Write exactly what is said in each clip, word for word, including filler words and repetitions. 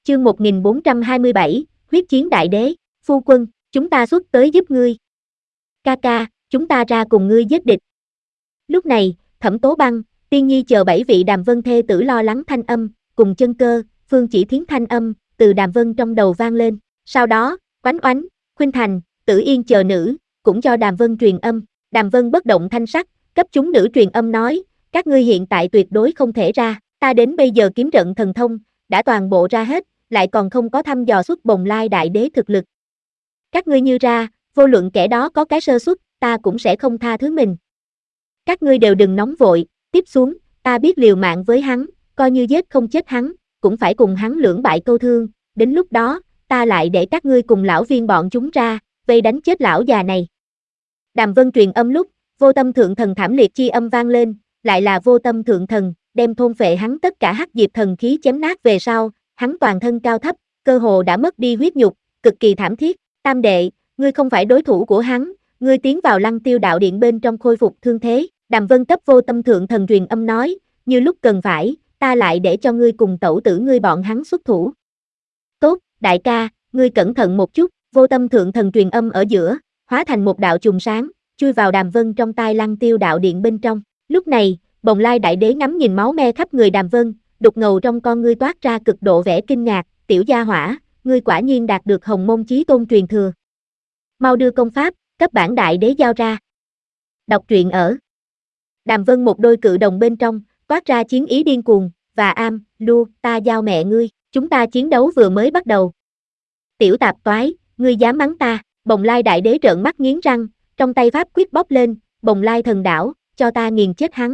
Chương một nghìn bốn trăm hai mươi bảy, huyết chiến đại đế, phu quân, chúng ta xuất tới giúp ngươi. Ca ca, chúng ta ra cùng ngươi giết địch. Lúc này, Thẩm Tố Băng, Tiên Nhi chờ bảy vị Đàm Vân thê tử lo lắng thanh âm, cùng Chân Cơ, Phương Chỉ Thiến thanh âm, từ Đàm Vân trong đầu vang lên. Sau đó, Oánh Oánh, Khuynh Thành, Tử Yên chờ nữ, cũng cho Đàm Vân truyền âm. Đàm Vân bất động thanh sắc, cấp chúng nữ truyền âm nói, các ngươi hiện tại tuyệt đối không thể ra, ta đến bây giờ kiếm trận thần thông, đã toàn bộ ra hết, lại còn không có thăm dò xuất Bồng Lai đại đế thực lực. Các ngươi như ra, vô luận kẻ đó có cái sơ suất, ta cũng sẽ không tha thứ mình. Các ngươi đều đừng nóng vội, tiếp xuống, ta biết liều mạng với hắn, coi như giết không chết hắn, cũng phải cùng hắn lưỡng bại câu thương, đến lúc đó, ta lại để các ngươi cùng lão viên bọn chúng ra, vây đánh chết lão già này. Đàm Vân truyền âm lúc, Vô Tâm Thượng Thần thảm liệt chi âm vang lên, lại là Vô Tâm Thượng Thần, đem thôn phệ hắn tất cả hắc diệp thần khí chém nát về sau, hắn toàn thân cao thấp, cơ hồ đã mất đi huyết nhục, cực kỳ thảm thiết. Tam đệ, ngươi không phải đối thủ của hắn, ngươi tiến vào Lăng Tiêu đạo điện bên trong khôi phục thương thế. Đàm Vân cấp Vô Tâm Thượng Thần truyền âm nói, như lúc cần phải, ta lại để cho ngươi cùng tẩu tử ngươi bọn hắn xuất thủ. Tốt, đại ca, ngươi cẩn thận một chút. Vô Tâm Thượng Thần truyền âm ở giữa, hóa thành một đạo chùm sáng, chui vào Đàm Vân trong tai Lăng Tiêu đạo điện bên trong. Lúc này, Bồng Lai đại đế ngắm nhìn máu me khắp người Đàm Vân, đục ngầu trong con ngươi toát ra cực độ vẻ kinh ngạc, tiểu gia hỏa, ngươi quả nhiên đạt được Hồng Môn Chí Tôn truyền thừa. Mau đưa công pháp, cấp bản đại đế giao ra. Đọc truyện ở Đàm Vân một đôi cự đồng bên trong, toát ra chiến ý điên cuồng, và am, lu, ta giao mẹ ngươi, chúng ta chiến đấu vừa mới bắt đầu. Tiểu tạp toái, ngươi dám mắng ta, Bồng Lai đại đế trợn mắt nghiến răng, trong tay pháp quyết bóp lên, Bồng Lai thần đảo, cho ta nghiền chết hắn.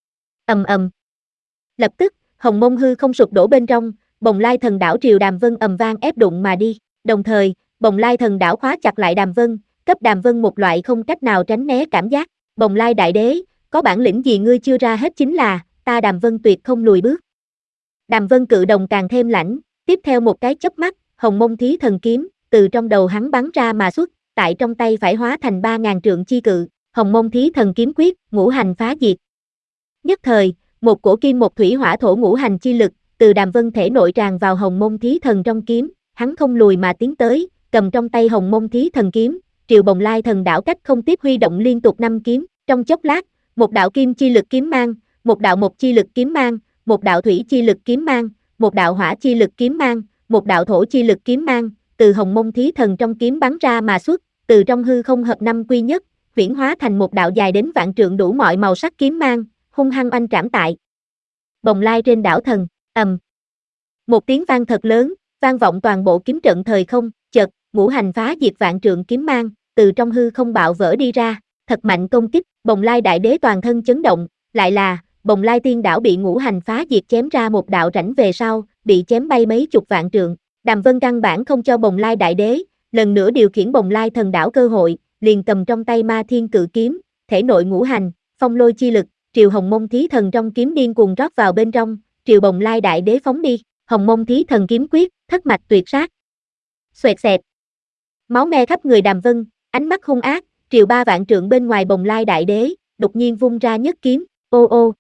Ầm ầm. Lập tức, Hồng Mông hư không sụp đổ bên trong, Bồng Lai thần đảo triều Đàm Vân ầm vang ép đụng mà đi, đồng thời, Bồng Lai thần đảo khóa chặt lại Đàm Vân, cấp Đàm Vân một loại không cách nào tránh né cảm giác. Bồng Lai đại đế, có bản lĩnh gì ngươi chưa ra hết chính là, ta Đàm Vân tuyệt không lùi bước. Đàm Vân cự đồng càng thêm lãnh, tiếp theo một cái chớp mắt, Hồng Mông thí thần kiếm, từ trong đầu hắn bắn ra mà xuất, tại trong tay phải hóa thành ba ngàn trượng chi cự, Hồng Mông thí thần kiếm quyết, ngũ hành phá diệt. Nhất thời, một cổ kim một thủy hỏa thổ ngũ hành chi lực, từ Đàm Vân thể nội tràn vào Hồng Mông thí thần trong kiếm, hắn không lùi mà tiến tới, cầm trong tay Hồng Mông thí thần kiếm, triều Bồng Lai thần đảo cách không tiếp huy động liên tục năm kiếm, trong chốc lát, một đạo kim chi lực kiếm mang, một đạo mộc chi lực kiếm mang, một đạo thủy chi lực kiếm mang, một đạo hỏa chi lực kiếm mang, một đạo thổ chi lực kiếm mang, từ Hồng Mông thí thần trong kiếm bắn ra mà xuất, từ trong hư không hợp năm quy nhất, huyễn hóa thành một đạo dài đến vạn trượng đủ mọi màu sắc kiếm mang, hung hăng oanh trảm tại Bồng Lai trên đảo thần. Ầm. Một tiếng vang thật lớn, vang vọng toàn bộ kiếm trận thời không, chợt, ngũ hành phá diệt vạn trượng kiếm mang, từ trong hư không bạo vỡ đi ra, thật mạnh công kích, Bồng Lai đại đế toàn thân chấn động, lại là, Bồng Lai tiên đảo bị ngũ hành phá diệt chém ra một đạo rãnh về sau, bị chém bay mấy chục vạn trượng. Đàm Vân căn bản không cho Bồng Lai đại đế, lần nữa điều khiển Bồng Lai thần đảo cơ hội, liền cầm trong tay Ma Thiên cự kiếm, thể nội ngũ hành, phong lôi chi lực, triều Hồng Mông thí thần trong kiếm điên cuồng rót vào bên trong, triều Bồng Lai đại đế phóng đi, Hồng Mông thí thần kiếm quyết, thất mạch tuyệt sát. Xoẹt xẹt. Máu me khắp người Đàm Vân, ánh mắt hung ác, triều ba vạn trượng bên ngoài Bồng Lai đại đế, đột nhiên vung ra nhất kiếm, ô ô.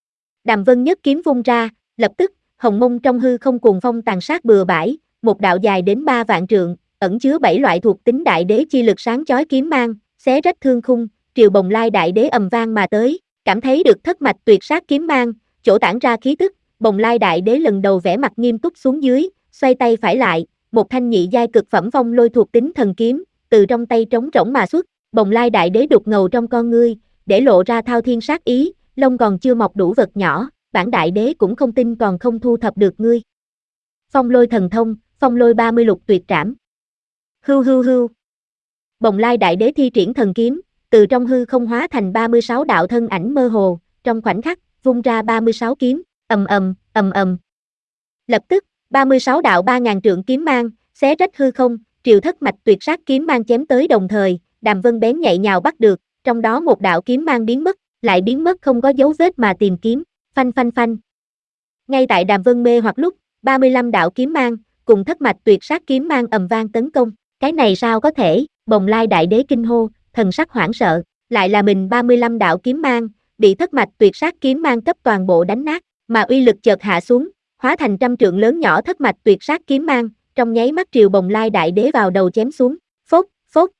Đàm Vân nhất kiếm vung ra, lập tức, Hồng Mông trong hư không cuồng phong tàn sát bừa bãi, một đạo dài đến ba vạn trượng, ẩn chứa bảy loại thuộc tính đại đế chi lực sáng chói kiếm mang, xé rách thương khung, triều Bồng Lai đại đế ầm vang mà tới, cảm thấy được thất mạch tuyệt sát kiếm mang, chỗ tản ra khí tức, Bồng Lai đại đế lần đầu vẻ mặt nghiêm túc xuống dưới, xoay tay phải lại, một thanh nhị giai cực phẩm phong lôi thuộc tính thần kiếm, từ trong tay trống rỗng mà xuất, Bồng Lai đại đế đục ngầu trong con ngươi, để lộ ra thao thiên sát ý, lông còn chưa mọc đủ vật nhỏ, bản đại đế cũng không tin còn không thu thập được ngươi. Phong lôi thần thông, phong lôi ba mươi lục tuyệt trảm. Hưu hưu hưu. Bồng Lai đại đế thi triển thần kiếm, từ trong hư không hóa thành ba mươi sáu đạo thân ảnh mơ hồ, trong khoảnh khắc, vung ra ba mươi sáu kiếm, ầm ầm, ầm ầm. Lập tức, ba mươi sáu đạo ba ngàn trượng kiếm mang, xé rách hư không, triều thất mạch tuyệt sát kiếm mang chém tới đồng thời, Đàm Vân bén nhạy nhào bắt được, trong đó một đạo kiếm mang biến mất, lại biến mất không có dấu vết mà tìm kiếm, phanh phanh phanh. Ngay tại Đàm Vân mê hoặc lúc, ba mươi lăm đạo kiếm mang, cùng thất mạch tuyệt sát kiếm mang ầm vang tấn công, cái này sao có thể, Bồng Lai đại đế kinh hô, thần sắc hoảng sợ, lại là mình ba mươi lăm đạo kiếm mang, bị thất mạch tuyệt sát kiếm mang cấp toàn bộ đánh nát, mà uy lực chợt hạ xuống, hóa thành trăm trượng lớn nhỏ thất mạch tuyệt sát kiếm mang, trong nháy mắt triều Bồng Lai Đại Đế vào đầu chém xuống, phốc, phốc.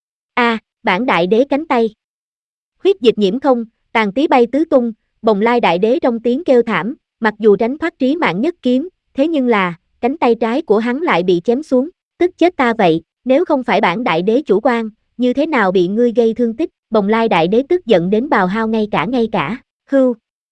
A, à, bản Đại Đế cánh tay. Huyết dịch nhiễm không, tàn tí bay tứ tung, Bồng Lai Đại Đế trong tiếng kêu thảm, mặc dù tránh thoát trí mạng nhất kiếm, thế nhưng là, cánh tay trái của hắn lại bị chém xuống, tức chết ta vậy, nếu không phải bản Đại Đế chủ quan, như thế nào bị ngươi gây thương tích, Bồng Lai Đại Đế tức giận đến bào hao ngay cả ngay cả, hưu.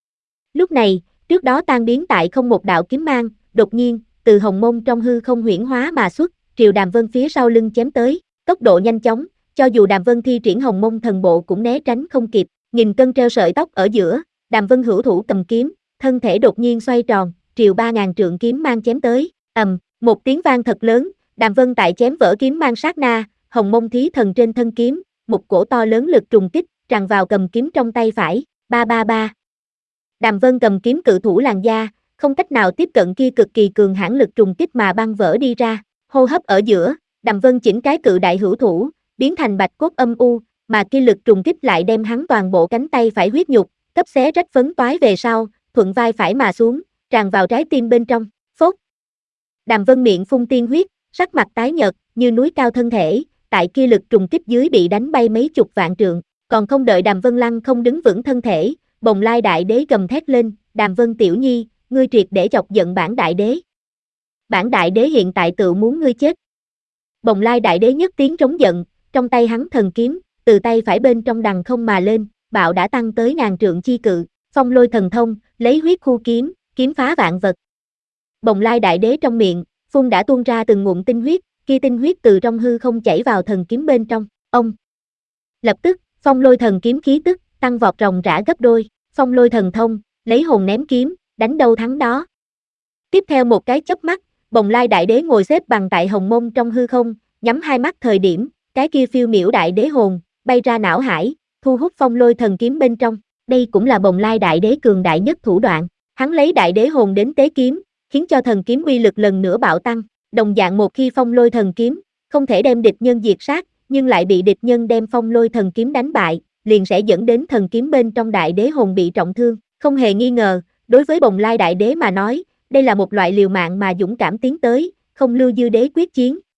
Lúc này, trước đó tan biến tại không một đạo kiếm mang, đột nhiên, từ hồng mông trong hư không huyễn hóa mà xuất, triều Đàm Vân phía sau lưng chém tới, tốc độ nhanh chóng, cho dù Đàm Vân thi triển hồng mông thần bộ cũng né tránh không kịp, nghìn cân treo sợi tóc ở giữa, Đàm Vân hữu thủ cầm kiếm, thân thể đột nhiên xoay tròn, triều ba ngàn trượng kiếm mang chém tới, ầm, một tiếng vang thật lớn, Đàm Vân tại chém vỡ kiếm mang sát na, hồng mông thí thần trên thân kiếm, một cổ to lớn lực trùng kích, tràn vào cầm kiếm trong tay phải, ba ba ba. Đàm Vân cầm kiếm cự thủ làn da, không cách nào tiếp cận kia cực kỳ cường hãn lực trùng kích mà băng vỡ đi ra, hô hấp ở giữa, Đàm Vân chỉnh cái cự đại hữu thủ, biến thành bạch cốt âm u, mà kia lực trùng kích lại đem hắn toàn bộ cánh tay phải huyết nhục, cấp xé rách phấn toái về sau, thuận vai phải mà xuống, tràn vào trái tim bên trong, phốt. Đàm Vân miệng phun tiên huyết, sắc mặt tái nhợt, như núi cao thân thể, tại kia lực trùng kích dưới bị đánh bay mấy chục vạn trượng, còn không đợi Đàm Vân lăng không đứng vững thân thể, Bồng Lai Đại Đế gầm thét lên, Đàm Vân tiểu nhi, ngươi triệt để chọc giận bản Đại Đế. Bản Đại Đế hiện tại tự muốn ngươi chết. Bồng Lai Đại Đế nhất tiếng trống giận, trong tay hắn thần kiếm, từ tay phải bên trong đằng không mà lên, bạo đã tăng tới ngàn trượng chi cự, phong lôi thần thông, lấy huyết khu kiếm, kiếm phá vạn vật. Bồng Lai Đại Đế trong miệng, phun đã tuôn ra từng ngụm tinh huyết, kia tinh huyết từ trong hư không chảy vào thần kiếm bên trong, ông. Lập tức, phong lôi thần kiếm khí tức, tăng vọt ròng rã gấp đôi, phong lôi thần thông, lấy hồn ném kiếm, đánh đâu thắng đó. Tiếp theo một cái chớp mắt, Bồng Lai Đại Đế ngồi xếp bằng tại hồng mông trong hư không, nhắm hai mắt thời điểm, cái kia phiêu miểu Đại Đế hồn, bay ra não hải, thu hút phong lôi thần kiếm bên trong, đây cũng là Bồng Lai Đại Đế cường đại nhất thủ đoạn, hắn lấy Đại Đế hồn đến tế kiếm, khiến cho thần kiếm uy lực lần nữa bạo tăng, đồng dạng một khi phong lôi thần kiếm, không thể đem địch nhân diệt sát, nhưng lại bị địch nhân đem phong lôi thần kiếm đánh bại, liền sẽ dẫn đến thần kiếm bên trong Đại Đế hồn bị trọng thương, không hề nghi ngờ, đối với Bồng Lai Đại Đế mà nói, đây là một loại liều mạng mà dũng cảm tiến tới, không lưu dư đế quyết chiến,